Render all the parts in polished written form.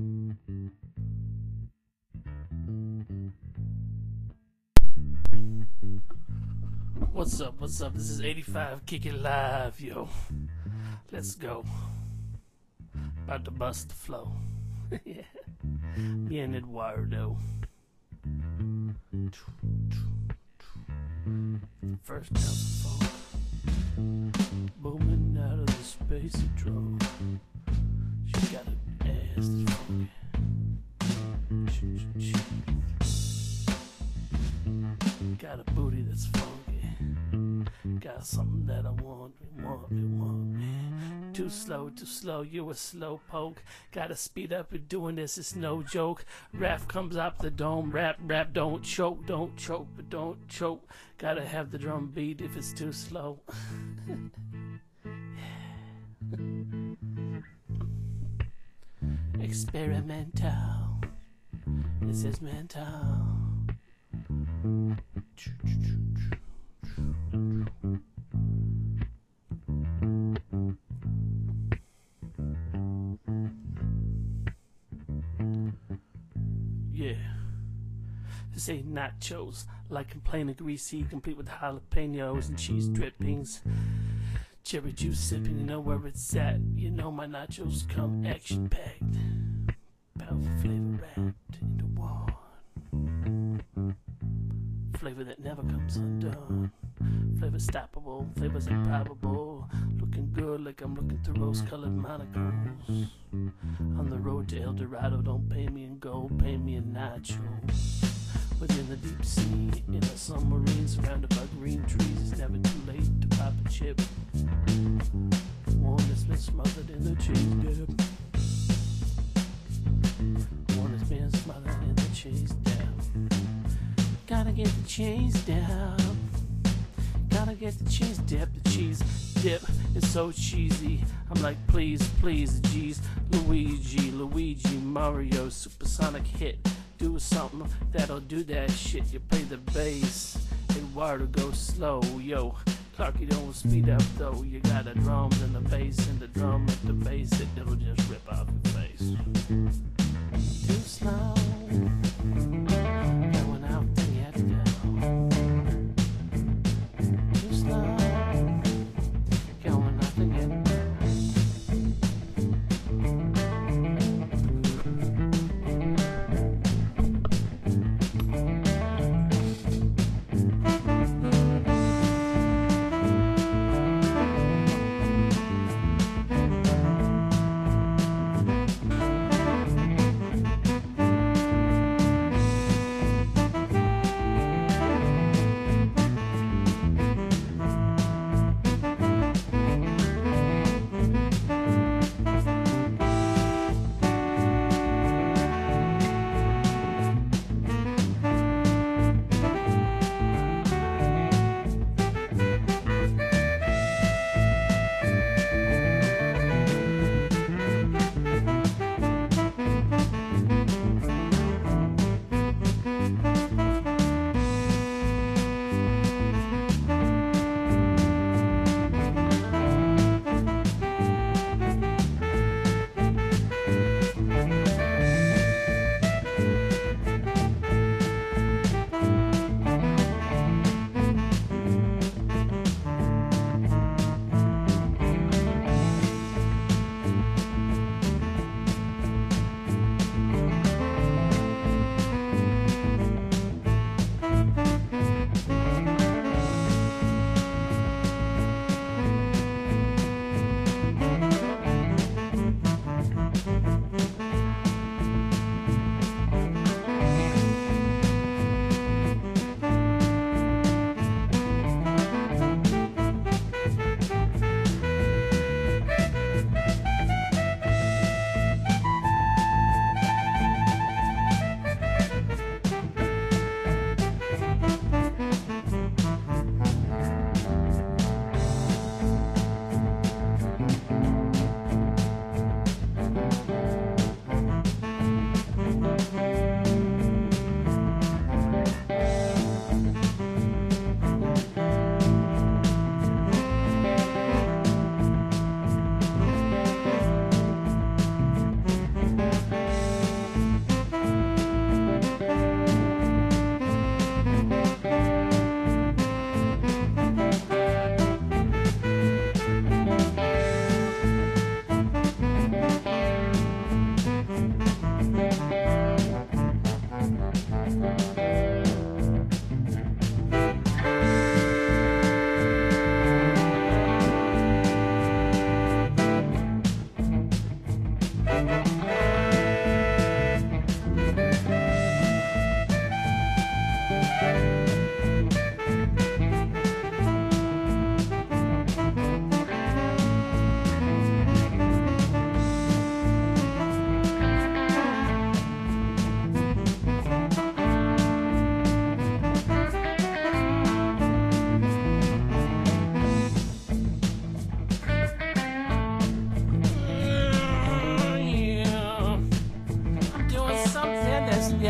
What's up? What's up? This is 85 Kick It Live, yo. Let's go. About to bust the flow. Yeah. Me and Eduardo. First down the phone. Booming out of the space drum. She got an ass that's funky. Got a booty that's funky. Got something that I want me. Too slow, you a slow poke. Gotta speed up, you're doing this, it's no joke. Rap comes out the dome, rap, don't choke, but don't choke. Gotta have the drum beat if it's too slow. Experimental, this is mental. Yeah, this ain't nachos, like in plain and greasy, complete with jalapenos and cheese drippings. Cherry juice sipping, you know where it's at. You know my nachos come action packed, powerful flavor wrapped into one. Flavor that never comes undone. Flavor stoppable, flavors improbable. Looking good like I'm looking through rose-colored monocles. On the road to El Dorado, don't pay me in gold, pay me in nachos. Within the deep sea, in a submarine surrounded by green trees, it's never too late to pop a chip. One that's been smothered in the cheese dip. One that's been smothered in the cheese dip. Gotta get the cheese down. Gotta get the cheese dip. The cheese dip is so cheesy. I'm like, please, geez. Luigi, Mario, supersonic hit. Do something that'll do that shit. You play the bass, Eduardo go slow, yo. Clarky don't speed up though. You got the drums and the bass and the drum and the bass. It'll just rip off your face. Too slow. Going out to get down. Too slow. Going out to get down.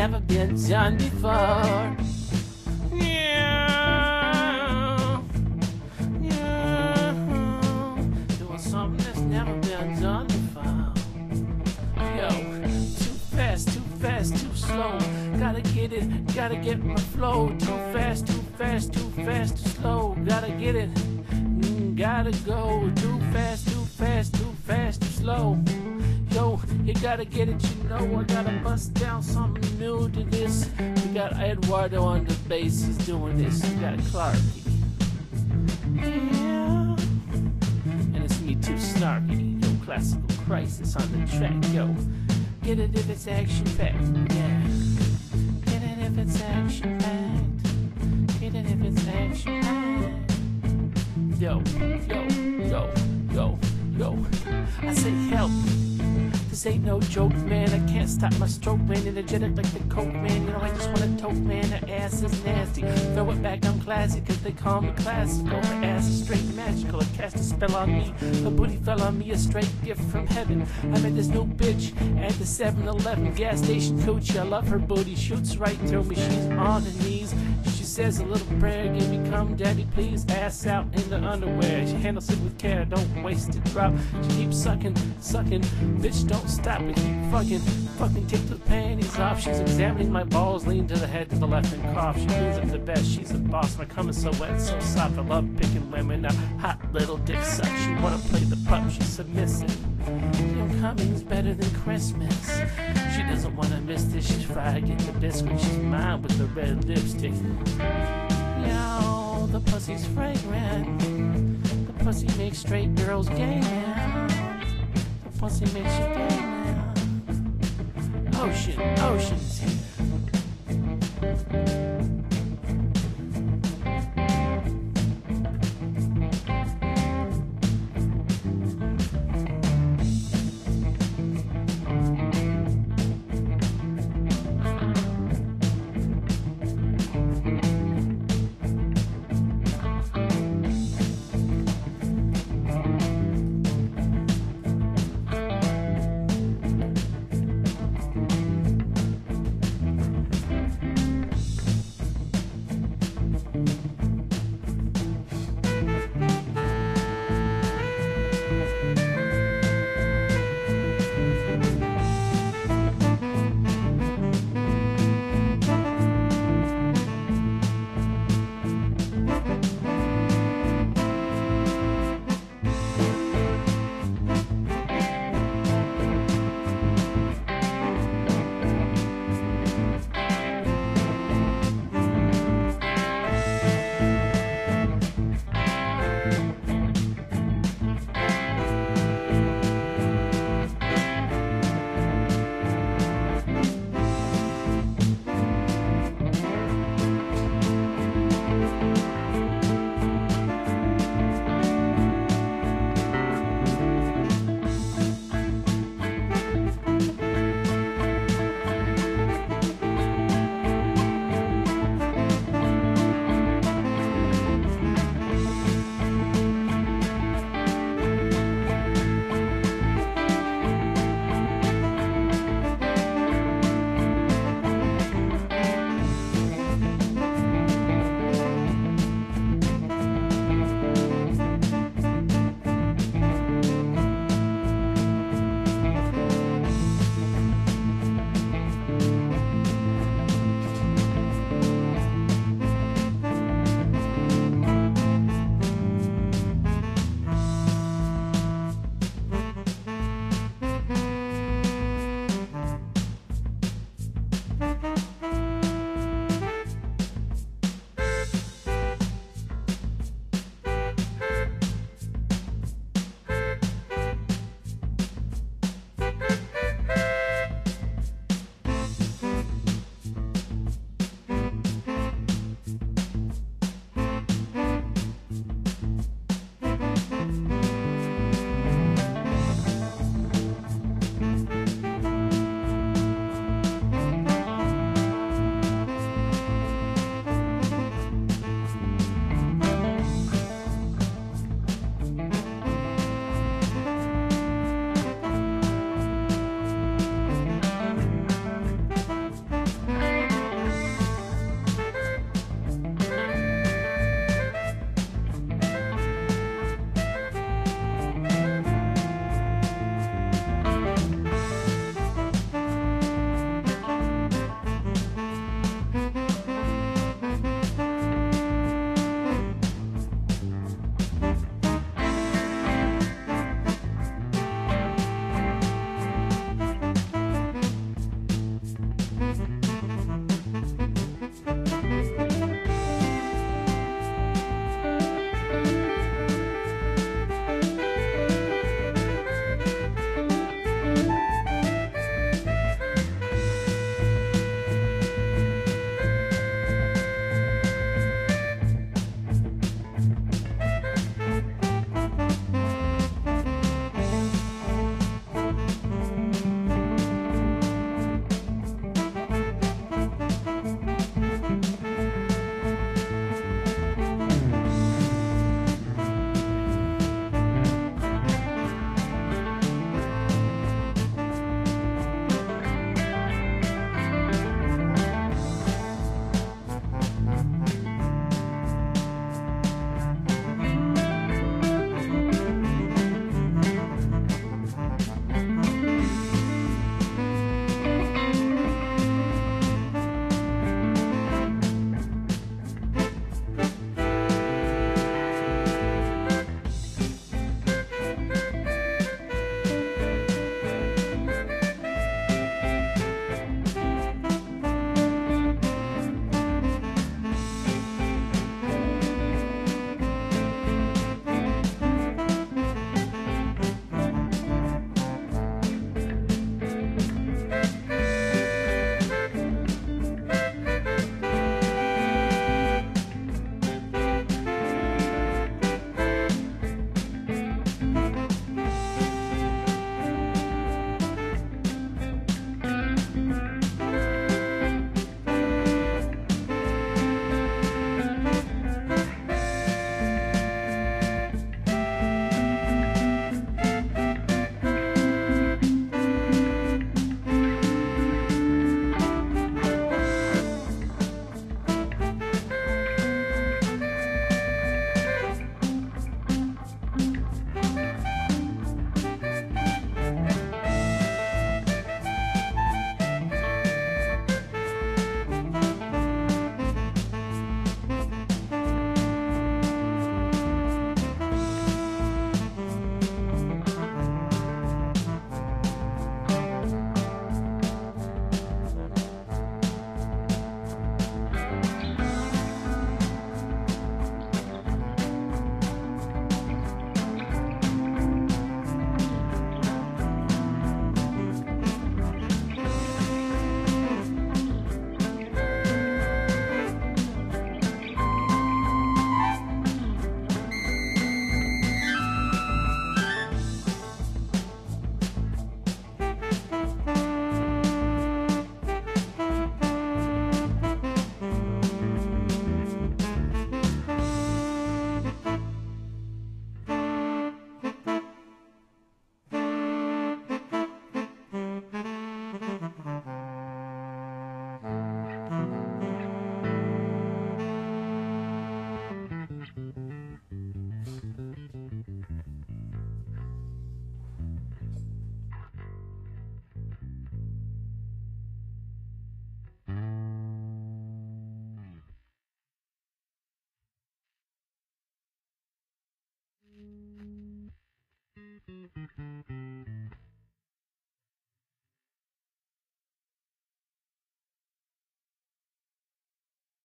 never been done before. Yeah, yeah, doing something that's never been done before. Yo, too fast, too slow. Gotta get it, gotta get my flow. Too fast, too slow. Gotta get it, gotta go. Too fast, too slow. Yo, you gotta get it, you know. I gotta bust down something new to this. We got Eduardo on the bass, he's doing this. We got Clarky. Yeah. And it's me too snarky. Yo, classical crisis on the track, yo. Get it if it's action packed, yeah. Get it if it's action packed. Get it if it's action packed. Yo, yo. I say help. This ain't no joke, man. I can't stop my stroke, man. Energetic like the coke, man. You know, I just wanna toke, man. Her ass is nasty. Throw it back, I'm classy, cause they call me classical. Her ass is straight magical. It cast a spell on me. Her booty fell on me, a straight gift from heaven. I met this new bitch at the 7-Eleven gas station coochie. I love her booty, shoots right through me. She's on her knees. She says a little prayer, give me come, daddy, please. Ass out in the underwear. She handles it with care, don't waste it, drop. She keeps sucking. Bitch, don't stop it, keep fucking take the panties off. She's examining my balls, lean to the head, to the left, and cough. She cleans up the best, she's a boss. My cum is so wet, so soft. I love picking women up. Hot little dick suck. She wanna play the pup, she's submissive. Your cumming's better than Christmas. She doesn't wanna miss this. She's fried, get the biscuit. She's mine with the red lipstick. Yo, the pussy's fragrant. The pussy makes straight girls gay now. The pussy makes you gay now. Ocean's here.